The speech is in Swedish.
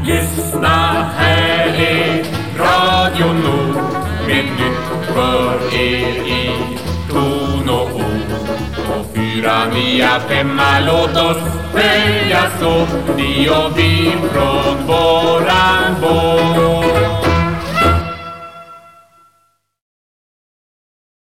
Lyssna, här är Radio Nord med nytt för er i ton och ord. Och 4, 9, 5, låt oss följas åt, ni och vi från våra